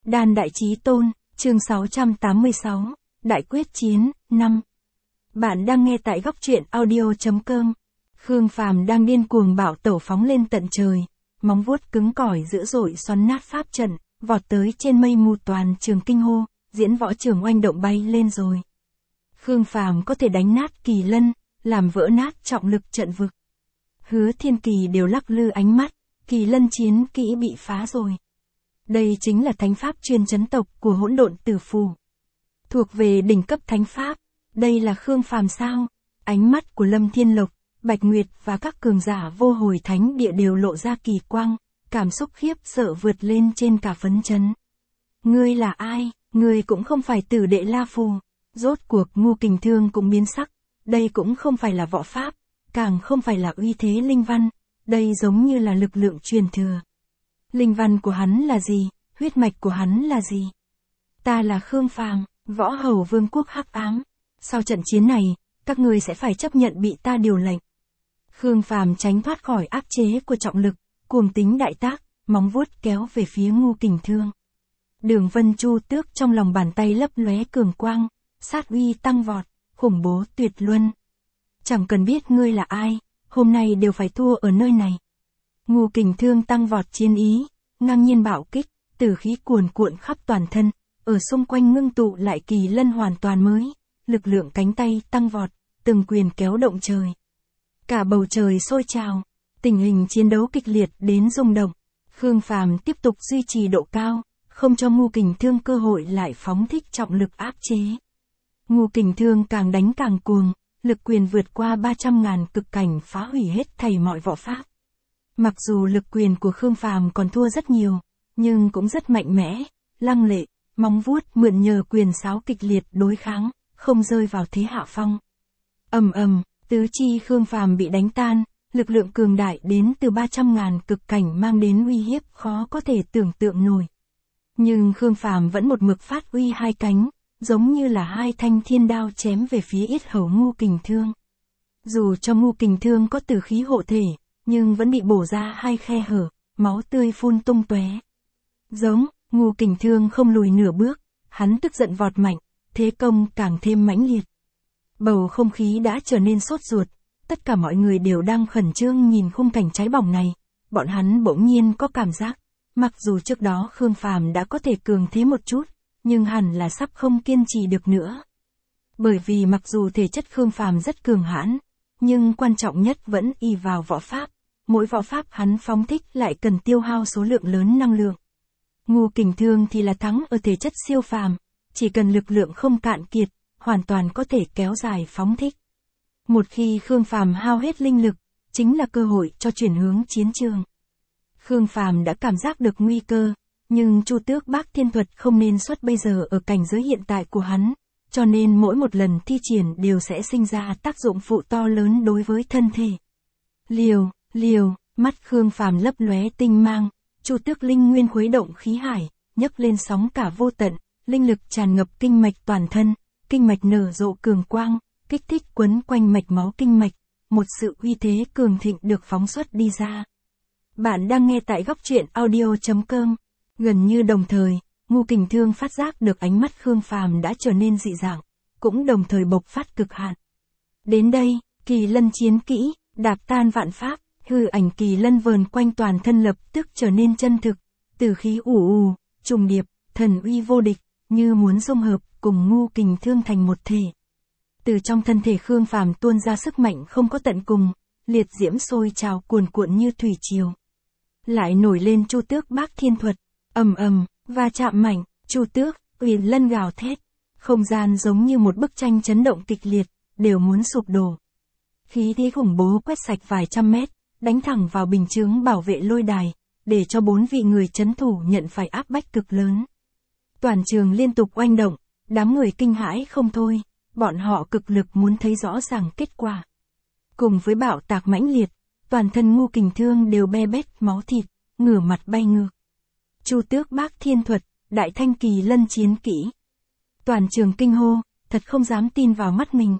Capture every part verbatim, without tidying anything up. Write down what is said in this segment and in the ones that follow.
Đan Đại Chí Tôn, chương sáu trăm tám mươi sáu, Đại Quyết Chiến, năm. Bạn đang nghe tại góc truyện audio.com. Khương Phàm đang điên cuồng bạo tẩu phóng lên tận trời, móng vuốt cứng cỏi dữ dội xoắn nát pháp trận, vọt tới trên mây mù toàn trường kinh hô, diễn võ trường oanh động bay lên rồi. Khương Phàm có thể đánh nát kỳ lân, làm vỡ nát trọng lực trận vực. Hứa Thiên Kỳ đều lắc lư ánh mắt, kỳ lân chiến kỹ bị phá rồi. Đây chính là thánh pháp chuyên chấn tộc của hỗn độn tử phù. Thuộc về đỉnh cấp thánh pháp, đây là Khương Phàm sao? Ánh mắt của Lâm Thiên Lộc, Bạch Nguyệt và các cường giả vô hồi thánh địa đều lộ ra kỳ quang, cảm xúc khiếp sợ vượt lên trên cả phấn chấn. Ngươi là ai? Ngươi cũng không phải Tử Đệ La Phù. Rốt cuộc Ngưu Kình Thương cũng biến sắc, đây cũng không phải là võ pháp, càng không phải là uy thế linh văn, đây giống như là lực lượng truyền thừa. Linh văn của hắn là gì? Huyết mạch của hắn là gì? Ta là Khương Phàm, võ hầu vương quốc hắc ám. Sau trận chiến này, các ngươi sẽ phải chấp nhận bị ta điều lệnh. Khương Phàm tránh thoát khỏi áp chế của trọng lực, cuồng tính đại tác, móng vuốt kéo về phía Ngưu Kình Thương. Đường Vân Chu Tước trong lòng bàn tay lấp lóe cường quang, sát uy tăng vọt, khủng bố tuyệt luân. Chẳng cần biết ngươi là ai, hôm nay đều phải thua ở nơi này. Ngưu Kình Thương tăng vọt chiến ý, ngang nhiên bạo kích, tử khí cuồn cuộn khắp toàn thân, ở xung quanh ngưng tụ lại kỳ lân hoàn toàn mới, lực lượng cánh tay tăng vọt, từng quyền kéo động trời. Cả bầu trời sôi trào, tình hình chiến đấu kịch liệt đến rung động. Khương Phàm tiếp tục duy trì độ cao, không cho Ngưu Kình Thương cơ hội lại phóng thích trọng lực áp chế. Ngưu Kình Thương càng đánh càng cuồng, lực quyền vượt qua ba trăm ngàn cực cảnh phá hủy hết thảy mọi võ pháp. Mặc dù lực quyền của Khương Phàm còn thua rất nhiều, nhưng cũng rất mạnh mẽ, lăng lệ, móng vuốt mượn nhờ quyền sáo kịch liệt đối kháng, không rơi vào thế hạ phong. Ầm ầm, tứ chi Khương Phàm bị đánh tan, lực lượng cường đại đến từ ba trăm ngàn cực cảnh mang đến uy hiếp khó có thể tưởng tượng nổi. Nhưng Khương Phàm vẫn một mực phát uy hai cánh, giống như là hai thanh thiên đao chém về phía yết hầu Ngưu Kình Thương. Dù cho Ngưu Kình Thương có tử khí hộ thể, nhưng vẫn bị bổ ra hai khe hở, máu tươi phun tung tóe. Giống, Ngưu Kình Thương không lùi nửa bước, hắn tức giận vọt mạnh, thế công càng thêm mãnh liệt. Bầu không khí đã trở nên sốt ruột, tất cả mọi người đều đang khẩn trương nhìn khung cảnh cháy bỏng này, bọn hắn bỗng nhiên có cảm giác, mặc dù trước đó Khương Phàm đã có thể cường thế một chút, nhưng hẳn là sắp không kiên trì được nữa. Bởi vì mặc dù thể chất Khương Phàm rất cường hãn, nhưng quan trọng nhất vẫn ỷ vào võ pháp, mỗi võ pháp hắn phóng thích lại cần tiêu hao số lượng lớn năng lượng. Ngưu Kình Thương thì là thắng ở thể chất siêu phàm, chỉ cần lực lượng không cạn kiệt, hoàn toàn có thể kéo dài phóng thích. Một khi Khương Phàm hao hết linh lực, chính là cơ hội cho chuyển hướng chiến trường. Khương Phàm đã cảm giác được nguy cơ, nhưng Chu Tước Bác Thiên Thuật không nên xuất bây giờ ở cảnh giới hiện tại của hắn, cho nên mỗi một lần thi triển đều sẽ sinh ra tác dụng phụ to lớn đối với thân thể. Liều, liều, mắt Khương Phàm lấp lóe tinh mang, Chu Tước Linh Nguyên khuấy động khí hải, nhấc lên sóng cả vô tận, linh lực tràn ngập kinh mạch toàn thân, kinh mạch nở rộ cường quang, kích thích quấn quanh mạch máu kinh mạch, một sự uy thế cường thịnh được phóng xuất đi ra. Bạn đang nghe tại góc truyện audio.com. Gần như đồng thời, Ngưu Kình Thương phát giác được ánh mắt Khương Phàm đã trở nên dị dạng, cũng đồng thời bộc phát cực hạn. Đến đây, kỳ lân chiến kỹ, đạp tan vạn pháp, hư ảnh kỳ lân vờn quanh toàn thân lập tức trở nên chân thực, tử khí ù ù, trùng điệp, thần uy vô địch, như muốn dung hợp cùng Ngưu Kình Thương thành một thể. Từ trong thân thể Khương Phàm tuôn ra sức mạnh không có tận cùng, liệt diễm sôi trào cuồn cuộn như thủy triều. Lại nổi lên Chu Tước Bác Thiên Thuật, ầm ầm, va chạm mạnh, Chu Tước, Uyển Lân gào thét, không gian giống như một bức tranh chấn động kịch liệt, đều muốn sụp đổ. Khí thế khủng bố quét sạch vài trăm mét, đánh thẳng vào bình chướng bảo vệ lôi đài, để cho bốn vị người trấn thủ nhận phải áp bách cực lớn. Toàn trường liên tục oanh động, đám người kinh hãi không thôi, bọn họ cực lực muốn thấy rõ ràng kết quả. Cùng với bạo tạc mãnh liệt, toàn thân Ngưu Kình Thương đều be bét máu thịt, ngửa mặt bay ngược. Chu Tước Bác Thiên Thuật, Đại Thanh Kỳ Lân chiến kỹ. Toàn trường kinh hô, thật không dám tin vào mắt mình.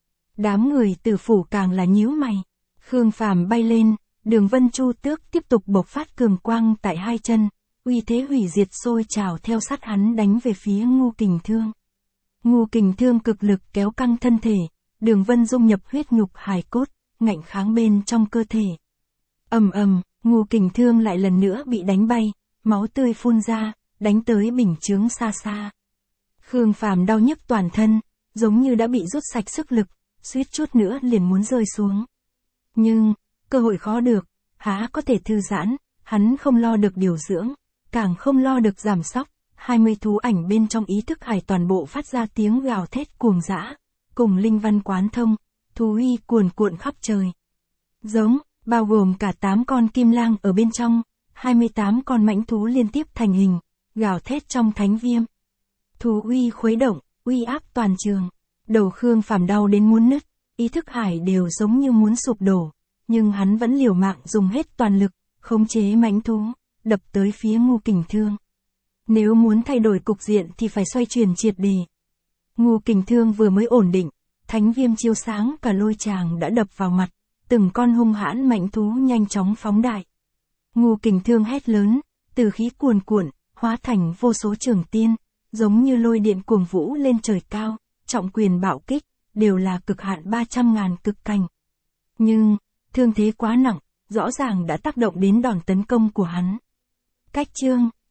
Đám người Tử phủ càng là nhíu mày. Khương Phàm bay lên, Đường Vân Chu Tước tiếp tục bộc phát cường quang tại hai chân, uy thế hủy diệt sôi trào theo sát hắn đánh về phía Ngưu Kình Thương. Ngưu Kình Thương cực lực kéo căng thân thể, đường vân dung nhập huyết nhục hài cốt, ngạnh kháng bên trong cơ thể. Ầm ầm, Ngưu Kình Thương lại lần nữa bị đánh bay, máu tươi phun ra, đánh tới bình chướng xa xa. Khương Phàm đau nhức toàn thân, giống như đã bị rút sạch sức lực, suýt chút nữa liền muốn rơi xuống. Nhưng, cơ hội khó được, há có thể thư giãn, hắn không lo được điều dưỡng, càng không lo được giảm sóc, hai mươi thú ảnh bên trong ý thức hải toàn bộ phát ra tiếng gào thét cuồng dã, cùng linh văn quán thông, thú uy cuồn cuộn khắp trời. Giống, bao gồm cả tám con kim lang ở bên trong, hai mươi tám con mãnh thú liên tiếp thành hình, gào thét trong thánh viêm. Thú uy khuấy động, uy áp toàn trường. Đầu Khương Phàm đau đến muốn nứt, ý thức hải đều giống như muốn sụp đổ, nhưng hắn vẫn liều mạng dùng hết toàn lực, khống chế mãnh thú, đập tới phía Ngưu Kình Thương. Nếu muốn thay đổi cục diện thì phải xoay chuyển triệt đề. Ngưu Kình Thương vừa mới ổn định, thánh viêm chiếu sáng cả lôi tràng đã đập vào mặt, từng con hung hãn mãnh thú nhanh chóng phóng đại. Ngưu Kình Thương hét lớn, từ khí cuồn cuộn, hóa thành vô số trường tiên, giống như lôi điện cuồng vũ lên trời cao, trọng quyền bạo kích, đều là cực hạn ba trăm ngàn cực cảnh. Nhưng, thương thế quá nặng, rõ ràng đã tác động đến đòn tấn công của hắn. Cách chương